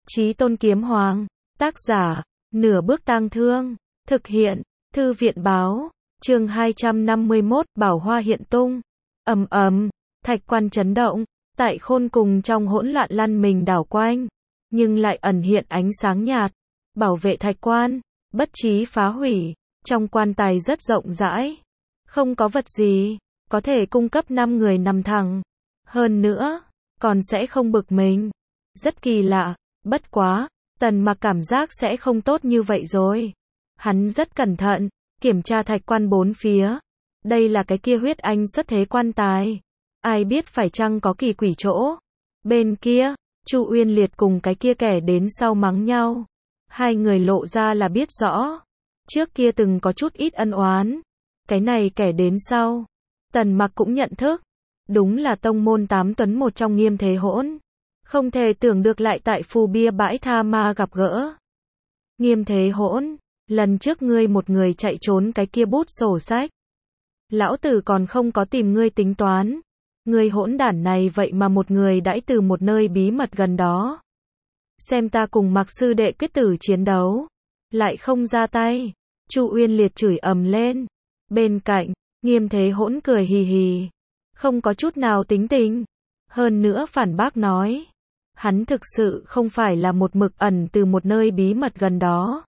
Chí Tôn Kiếm Hoàng, tác giả, Nửa Bước Tang Thương, thực hiện, Thư viện Báo, chương 251, Bảo Hoa hiện tung. Ầm ầm, thạch quan chấn động, tại khôn cùng trong hỗn loạn lăn mình đảo quanh, nhưng lại ẩn hiện ánh sáng nhạt, bảo vệ thạch quan, bất chí phá hủy. Trong quan tài rất rộng rãi, không có vật gì, có thể cung cấp 5 người nằm thẳng. Hơn nữa, còn sẽ không bực mình. Rất kỳ lạ, bất quá, Tần Mặc cảm giác sẽ không tốt như vậy rồi. Hắn rất cẩn thận, kiểm tra thạch quan bốn phía. Đây là cái kia huyết anh xuất thế quan tài. Ai biết phải chăng có kỳ quỷ chỗ. Bên kia, Chu Uyên Liệt cùng cái kia kẻ đến sau mắng nhau. Hai người lộ ra là biết rõ. Trước kia từng có chút ít ân oán. Cái này kẻ đến sau. Tần Mặc cũng nhận thức. Đúng là tông môn 8 tuấn một trong Nghiêm Thế Hỗn. Không thể tưởng được lại tại phù bia bãi tha ma gặp gỡ. Nghiêm Thế Hỗn, lần trước ngươi một người chạy trốn cái kia bút sổ sách. Lão tử còn không có tìm ngươi tính toán. Ngươi hỗn đản này vậy mà một người đãi từ một nơi bí mật gần đó. Xem ta cùng Mặc sư đệ quyết tử chiến đấu. Lại không ra tay. Chu Uyên Liệt chửi ầm lên. Bên cạnh, Nghiêm Thế Hỗn cười hì hì. Không có chút nào tính tình. Hơn nữa phản bác nói. Hắn thực sự không phải là một mực ẩn từ một nơi bí mật gần đó.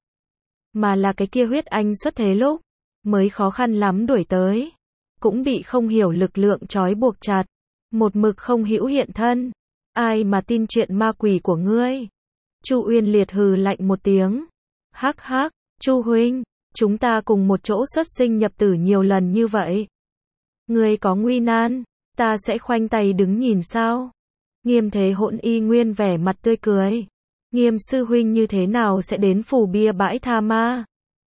Mà là cái kia huyết anh xuất thế lúc. Mới khó khăn lắm đuổi tới. Cũng bị không hiểu lực lượng trói buộc chặt. Một mực không hữu hiện thân. Ai mà tin chuyện ma quỷ của ngươi. Chu Uyên Liệt hừ lạnh một tiếng. Hắc hắc, Chu huynh. Chúng ta cùng một chỗ xuất sinh nhập tử nhiều lần như vậy. Ngươi có nguy nan. Ta sẽ khoanh tay đứng nhìn sao? Nghiêm Thế Hỗn y nguyên vẻ mặt tươi cười. Nghiêm sư huynh như thế nào sẽ đến phù bia bãi tha ma?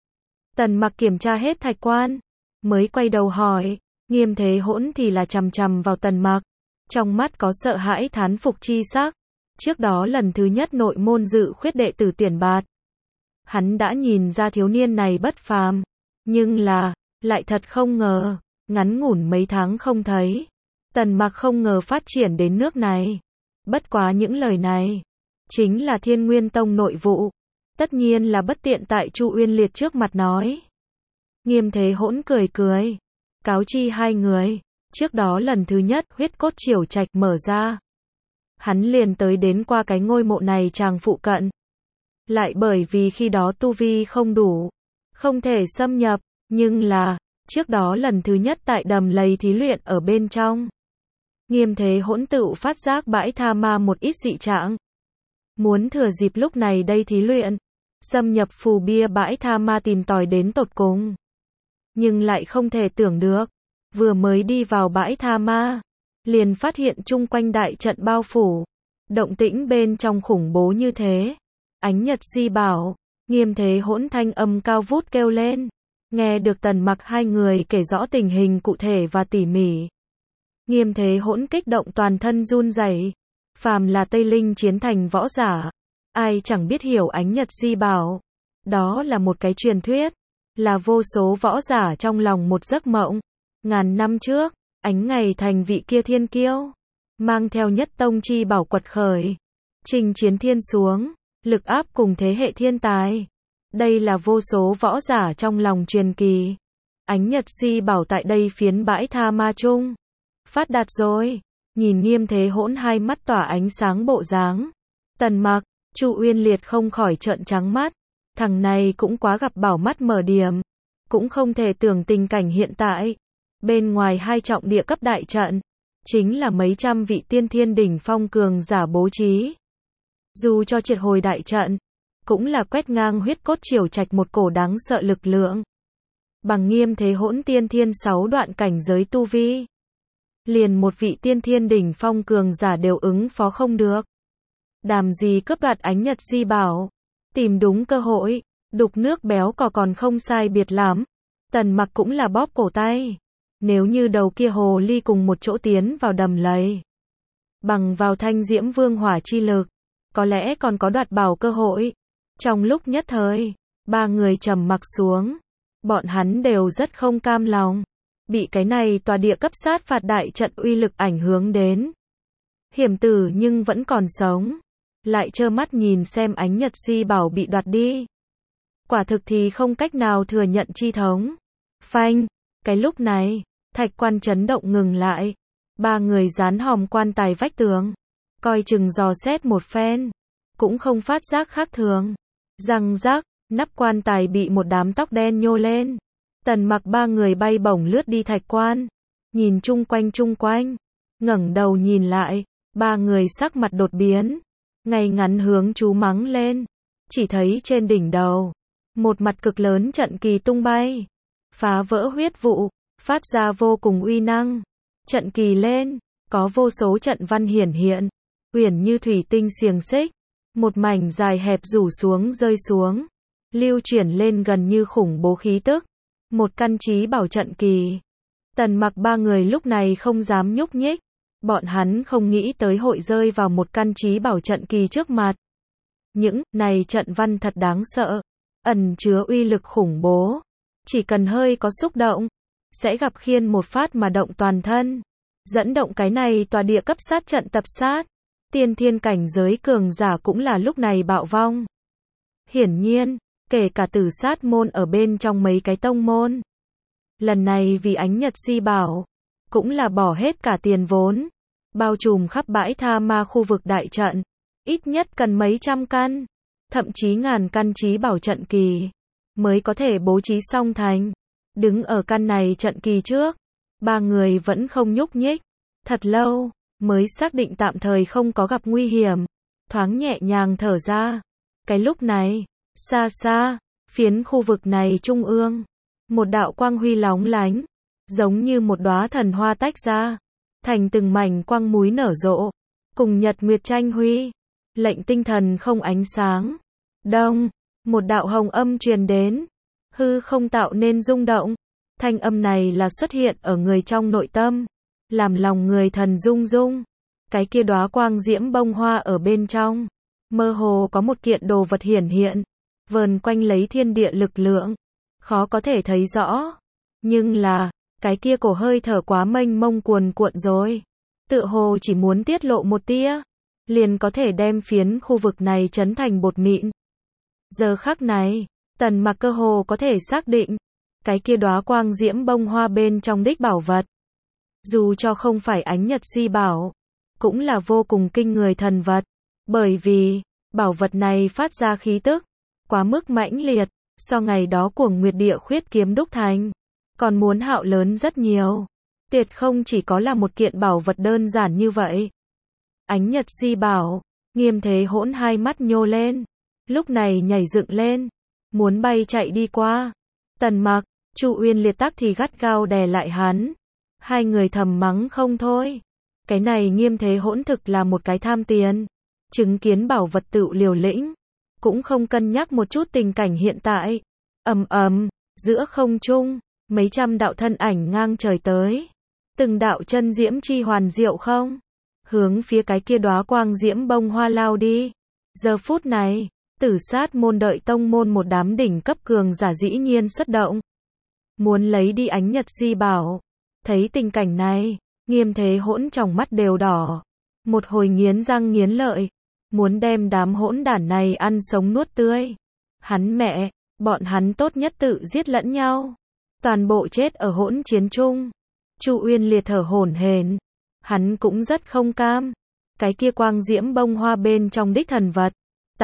Tần Mặc kiểm tra hết thạch quan, mới quay đầu hỏi. Nghiêm Thế Hỗn thì là chằm chằm vào Tần Mặc, trong mắt có sợ hãi thán phục chi sắc. Trước đó lần thứ nhất nội môn dự khuyết đệ tử tuyển bạt, hắn đã nhìn ra thiếu niên này bất phàm, nhưng là, lại thật không ngờ, ngắn ngủn mấy tháng không thấy. Tần Mặc không ngờ phát triển đến nước này. Bất quá những lời này, chính là Thiên Nguyên Tông nội vụ. Tất nhiên là bất tiện tại Chu Uyên Liệt trước mặt nói. Nghiêm Thế Hỗn cười cười. Cáo chi hai người. Trước đó lần thứ nhất huyết cốt triều trạch mở ra. Hắn liền tới đến qua cái ngôi mộ này chàng phụ cận. Lại bởi vì khi đó tu vi không đủ. Không thể xâm nhập. Nhưng là, trước đó lần thứ nhất tại đầm lầy thí luyện ở bên trong. Nghiêm Thế Hỗn tự phát giác bãi tha ma một ít dị trạng. Muốn thừa dịp lúc này đây thí luyện. Xâm nhập phù bia bãi tha ma tìm tòi đến tột cùng. Nhưng lại không thể tưởng được. Vừa mới đi vào bãi tha ma. Liền phát hiện chung quanh đại trận bao phủ. Động tĩnh bên trong khủng bố như thế. Ánh Nhật Di bảo. Nghiêm Thế Hỗn thanh âm cao vút kêu lên. Nghe được Tần Mặc hai người kể rõ tình hình cụ thể và tỉ mỉ. Nghiêm Thế Hỗn kích động toàn thân run rẩy. Phàm là Tây Linh chiến thành võ giả, ai chẳng biết hiểu Ánh Nhật Di bảo. Đó là một cái truyền thuyết, là vô số võ giả trong lòng một giấc mộng. Ngàn năm trước, Ánh Ngày Thành vị kia thiên kiêu, mang theo nhất tông chi bảo quật khởi, trình chiến thiên xuống, lực áp cùng thế hệ thiên tài. Đây là vô số võ giả trong lòng truyền kỳ. Ánh Nhật Di bảo tại đây phiến bãi tha ma chung. Phát đạt rồi. Nhìn Nghiêm Thế Hỗn hai mắt tỏa ánh sáng bộ dáng. Tần Mặc, Chu Uyên Liệt không khỏi trợn trắng mắt. Thằng này cũng quá gặp bảo mắt mở điểm. Cũng không thể tưởng tình cảnh hiện tại. Bên ngoài hai trọng địa cấp đại trận, chính là mấy trăm vị tiên thiên đỉnh phong cường giả bố trí. Dù cho triệt hồi đại trận, cũng là quét ngang huyết cốt triều trạch một cổ đáng sợ lực lượng. Bằng Nghiêm Thế Hỗn tiên thiên 6 đoạn cảnh giới tu vi. Liền một vị tiên thiên đỉnh phong cường giả đều ứng phó không được. Đàm gì cướp đoạt Ánh Nhật Di bảo. Tìm đúng cơ hội, đục nước béo cò còn không sai biệt lắm. Tần Mặc cũng là bóp cổ tay. Nếu như đầu kia hồ ly cùng một chỗ tiến vào đầm lầy. Bằng vào thanh diễm vương hỏa chi lực. Có lẽ còn có đoạt bảo cơ hội. Trong lúc nhất thời, ba người trầm mặc xuống. Bọn hắn đều rất không cam lòng. Bị cái này tòa địa cấp sát phạt đại trận uy lực ảnh hưởng đến. Hiểm tử nhưng vẫn còn sống. lại trơ mắt nhìn xem Ánh Nhật Di Bảo bị đoạt đi. Quả thực thì không cách nào thừa nhận chi thống. Phanh, cái lúc này, thạch quan chấn động ngừng lại. Ba người dán hòm quan tài vách tường, coi chừng dò xét một phen, cũng không phát giác khác thường. Răng rác, nắp quan tài bị một đám tóc đen nhô lên. Tần Mặc ba người bay bổng lướt đi thạch quan, nhìn chung quanh, ngẩng đầu nhìn lại, ba người sắc mặt đột biến, ngay ngắn hướng chú mắng lên. Chỉ thấy trên đỉnh đầu, một mặt cực lớn trận kỳ tung bay, phá vỡ huyết vụ, phát ra vô cùng uy năng. Trận kỳ lên, có vô số trận văn hiển hiện, uyển như thủy tinh xiềng xích, một mảnh dài hẹp rủ xuống rơi xuống, lưu chuyển lên gần như khủng bố khí tức, một căn trí bảo trận kỳ. Tần Mặc ba người lúc này không dám nhúc nhích, bọn hắn không nghĩ tới hội rơi vào một căn trí bảo trận kỳ trước mặt. Những này trận văn thật đáng sợ, ẩn chứa uy lực khủng bố, chỉ cần hơi có xúc động, sẽ gặp khiên một phát mà động toàn thân, dẫn động cái này tòa địa cấp sát trận tập sát. Tiên thiên cảnh giới cường giả cũng là lúc này bạo vong. Hiển nhiên, kể cả Tử Sát môn ở bên trong mấy cái tông môn, lần này vì Ánh Nhật Di Bảo, cũng là bỏ hết cả tiền vốn, bao trùm khắp bãi tha ma khu vực đại trận, ít nhất cần mấy trăm căn, thậm chí ngàn căn trí bảo trận kỳ, mới có thể bố trí xong thành. Đứng ở căn này trận kỳ trước, ba người vẫn không nhúc nhích, thật lâu, mới xác định tạm thời không có gặp nguy hiểm, thoáng nhẹ nhàng thở ra. Cái lúc này, xa xa, phiến khu vực này trung ương, một đạo quang huy lóng lánh, giống như một đóa thần hoa tách ra, thành từng mảnh quang múi nở rộ, cùng nhật nguyệt tranh huy, lệnh tinh thần không ánh sáng. Đông, một đạo hồng âm truyền đến, hư không tạo nên rung động, thanh âm này là xuất hiện ở người trong nội tâm, làm lòng người thần rung rung. Cái kia đóa quang diễm bông hoa ở bên trong, mơ hồ có một kiện đồ vật hiển hiện, vờn quanh lấy thiên địa lực lượng, khó có thể thấy rõ, nhưng là, cái kia cổ hơi thở quá mênh mông cuồn cuộn rồi, tựa hồ chỉ muốn tiết lộ một tia, liền có thể đem phiến khu vực này chấn thành bột mịn. Giờ khắc này, Tần Mặc cơ hồ có thể xác định, cái kia đóa quang diễm bông hoa bên trong đích bảo vật, dù cho không phải Ánh Nhật Di Bảo, cũng là vô cùng kinh người thần vật, bởi vì, bảo vật này phát ra khí tức, quá mức mãnh liệt, so ngày đó Cuồng Nguyệt Địa Khuyết kiếm đúc thành, còn muốn hạo lớn rất nhiều. Tuyệt không chỉ có là một kiện bảo vật đơn giản như vậy. Ánh Nhật Di Bảo, Nghiêm Thế Hỗn hai mắt nhô lên, lúc này nhảy dựng lên, muốn bay chạy đi qua. Tần Mặc, Chu Uyên Liệt Tắc thì gắt gao đè lại hắn. Hai người thầm mắng không thôi. Cái này Nghiêm Thế Hỗn thực là một cái tham tiền, chứng kiến bảo vật tự liều lĩnh, cũng không cân nhắc một chút tình cảnh hiện tại. Ầm ầm, giữa không trung, mấy trăm đạo thân ảnh ngang trời tới, từng đạo chân diễm chi hoàn diệu không, hướng phía cái kia đóa quang diễm bông hoa lao đi. Giờ phút này, Tử Sát môn đợi tông môn một đám đỉnh cấp cường giả dĩ nhiên xuất động, muốn lấy đi Ánh Nhật Di Bảo. Thấy tình cảnh này, Nghiêm Thế Hỗn trong mắt đều đỏ, một hồi nghiến răng nghiến lợi, muốn đem đám hỗn đản này ăn sống nuốt tươi. Hắn mẹ, bọn hắn tốt nhất tự giết lẫn nhau, toàn bộ chết ở hỗn chiến chung. Chu Uyên Liệt thở hổn hển, hắn cũng rất không cam. Cái kia quang diễm bông hoa bên trong đích thần vật,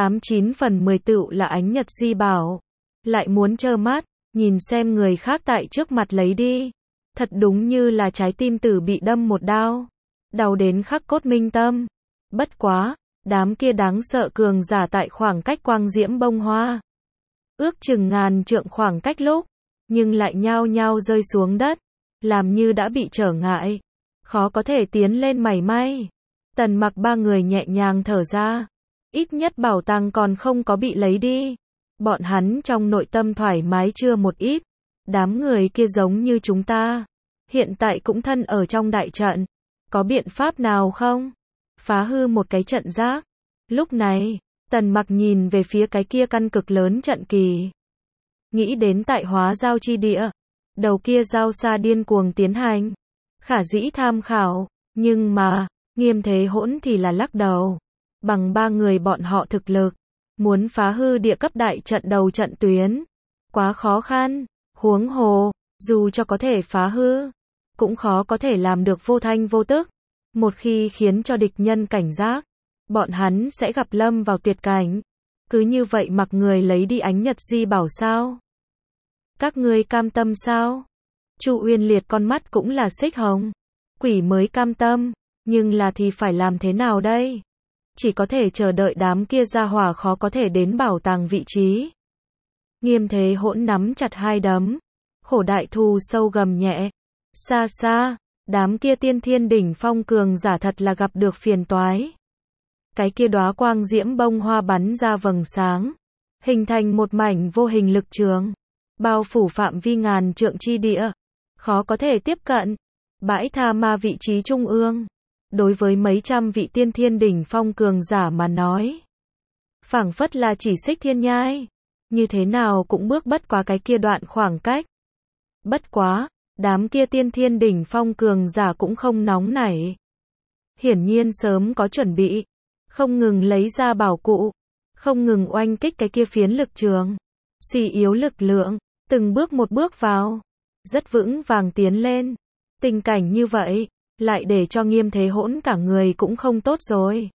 89 phần 10 tựu là Ánh Nhật Di Bảo, lại muốn trơ mắt nhìn xem người khác tại trước mặt lấy đi, thật đúng như là trái tim tử bị đâm một đao, đau đến khắc cốt minh tâm. Bất quá, đám kia đáng sợ cường giả tại khoảng cách quang diễm bông hoa, ước chừng ngàn trượng khoảng cách lúc, nhưng lại nhao nhao rơi xuống đất, làm như đã bị trở ngại, khó có thể tiến lên mảy may. Tần Mặc ba người nhẹ nhàng thở ra, ít nhất bảo tàng còn không có bị lấy đi. Bọn hắn trong nội tâm thoải mái chưa một ít. Đám người kia giống như chúng ta, hiện tại cũng thân ở trong đại trận, có biện pháp nào không? Phá hư một cái trận giác. Lúc này, Tần Mặc nhìn về phía cái kia căn cực lớn trận kỳ, nghĩ đến tại Hóa Giao chi địa, đầu kia giao xa điên cuồng tiến hành, khả dĩ tham khảo, nhưng mà, Nghiêm Thế Hỗn thì là lắc đầu. bằng ba người bọn họ thực lực, muốn phá hư địa cấp đại trận đầu trận tuyến, quá khó khăn, huống hồ, dù cho có thể phá hư, cũng khó có thể làm được vô thanh vô tức. Một khi khiến cho địch nhân cảnh giác, bọn hắn sẽ gặp lâm vào tuyệt cảnh. Cứ như vậy mặc người lấy đi Ánh Nhật Di bảo sao? Các ngươi cam tâm sao? Chu Uyên Liệt con mắt cũng là xích hồng. Quỷ mới cam tâm, nhưng là thì phải làm thế nào đây? Chỉ có thể chờ đợi đám kia ra hỏa khó có thể đến bảo tàng vị trí. Nghiêm Thế Hỗn nắm chặt hai đấm, khổ đại thù sâu gầm nhẹ. Xa xa, đám kia tiên thiên đỉnh phong cường giả thật là gặp được phiền toái. Cái kia đóa quang diễm bông hoa bắn ra vầng sáng, hình thành một mảnh vô hình lực trường, bao phủ phạm vi ngàn trượng chi địa, khó có thể tiếp cận. Bãi tha ma vị trí trung ương, đối với mấy trăm vị tiên thiên đỉnh phong cường giả mà nói, phảng phất là chỉ xích thiên nhai, như thế nào cũng bước bất quá cái kia đoạn khoảng cách. Bất quá, đám kia tiên thiên đỉnh phong cường giả cũng không nóng nảy. Hiển nhiên sớm có chuẩn bị, không ngừng lấy ra bảo cụ, không ngừng oanh kích cái kia phiến lực trường, suy yếu lực lượng, từng bước một bước vào, rất vững vàng tiến lên. Tình cảnh như vậy, lại để cho Nghiêm Thế Hỗn cả người cũng không tốt rồi.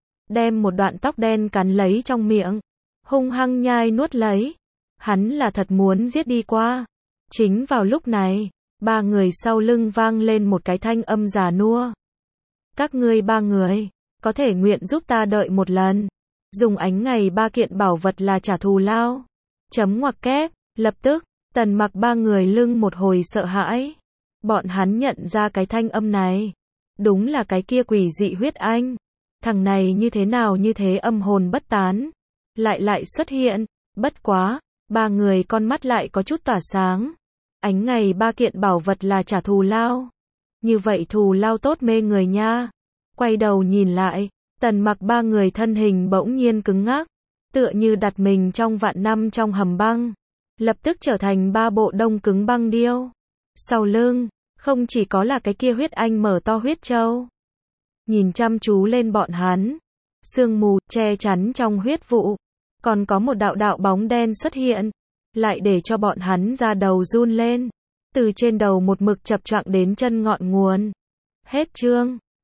Đem một đoạn tóc đen cắn lấy trong miệng, hung hăng nhai nuốt lấy. Hắn là thật muốn giết đi qua. Chính vào lúc này, ba người sau lưng vang lên một cái thanh âm già nua. Các ngươi ba người, có thể nguyện giúp ta đợi một lần. Dùng ánh ngày ba kiện bảo vật là trả thù lao. Chấm ngoặc kép, lập tức, Tần Mặc ba người lưng một hồi sợ hãi. Bọn hắn nhận ra cái thanh âm này. Đúng là cái kia quỷ dị huyết anh. Thằng này như thế nào như thế âm hồn bất tán. Lại xuất hiện. Bất quá, ba người con mắt lại có chút tỏa sáng. Ánh ngày ba kiện bảo vật là trả thù lao. Như vậy thù lao tốt mê người nha. Quay đầu nhìn lại, Tần Mặc ba người thân hình bỗng nhiên cứng ngắc, tựa như đặt mình trong vạn năm trong hầm băng, lập tức trở thành ba bộ đông cứng băng điêu. Sau lưng, không chỉ có là cái kia huyết anh mở to huyết châu, nhìn chăm chú lên bọn hắn, sương mù che chắn trong huyết vụ, còn có một đạo đạo bóng đen xuất hiện, lại để cho bọn hắn ra đầu run lên, từ trên đầu một mực chập choạng đến chân ngọn nguồn. Hết chương.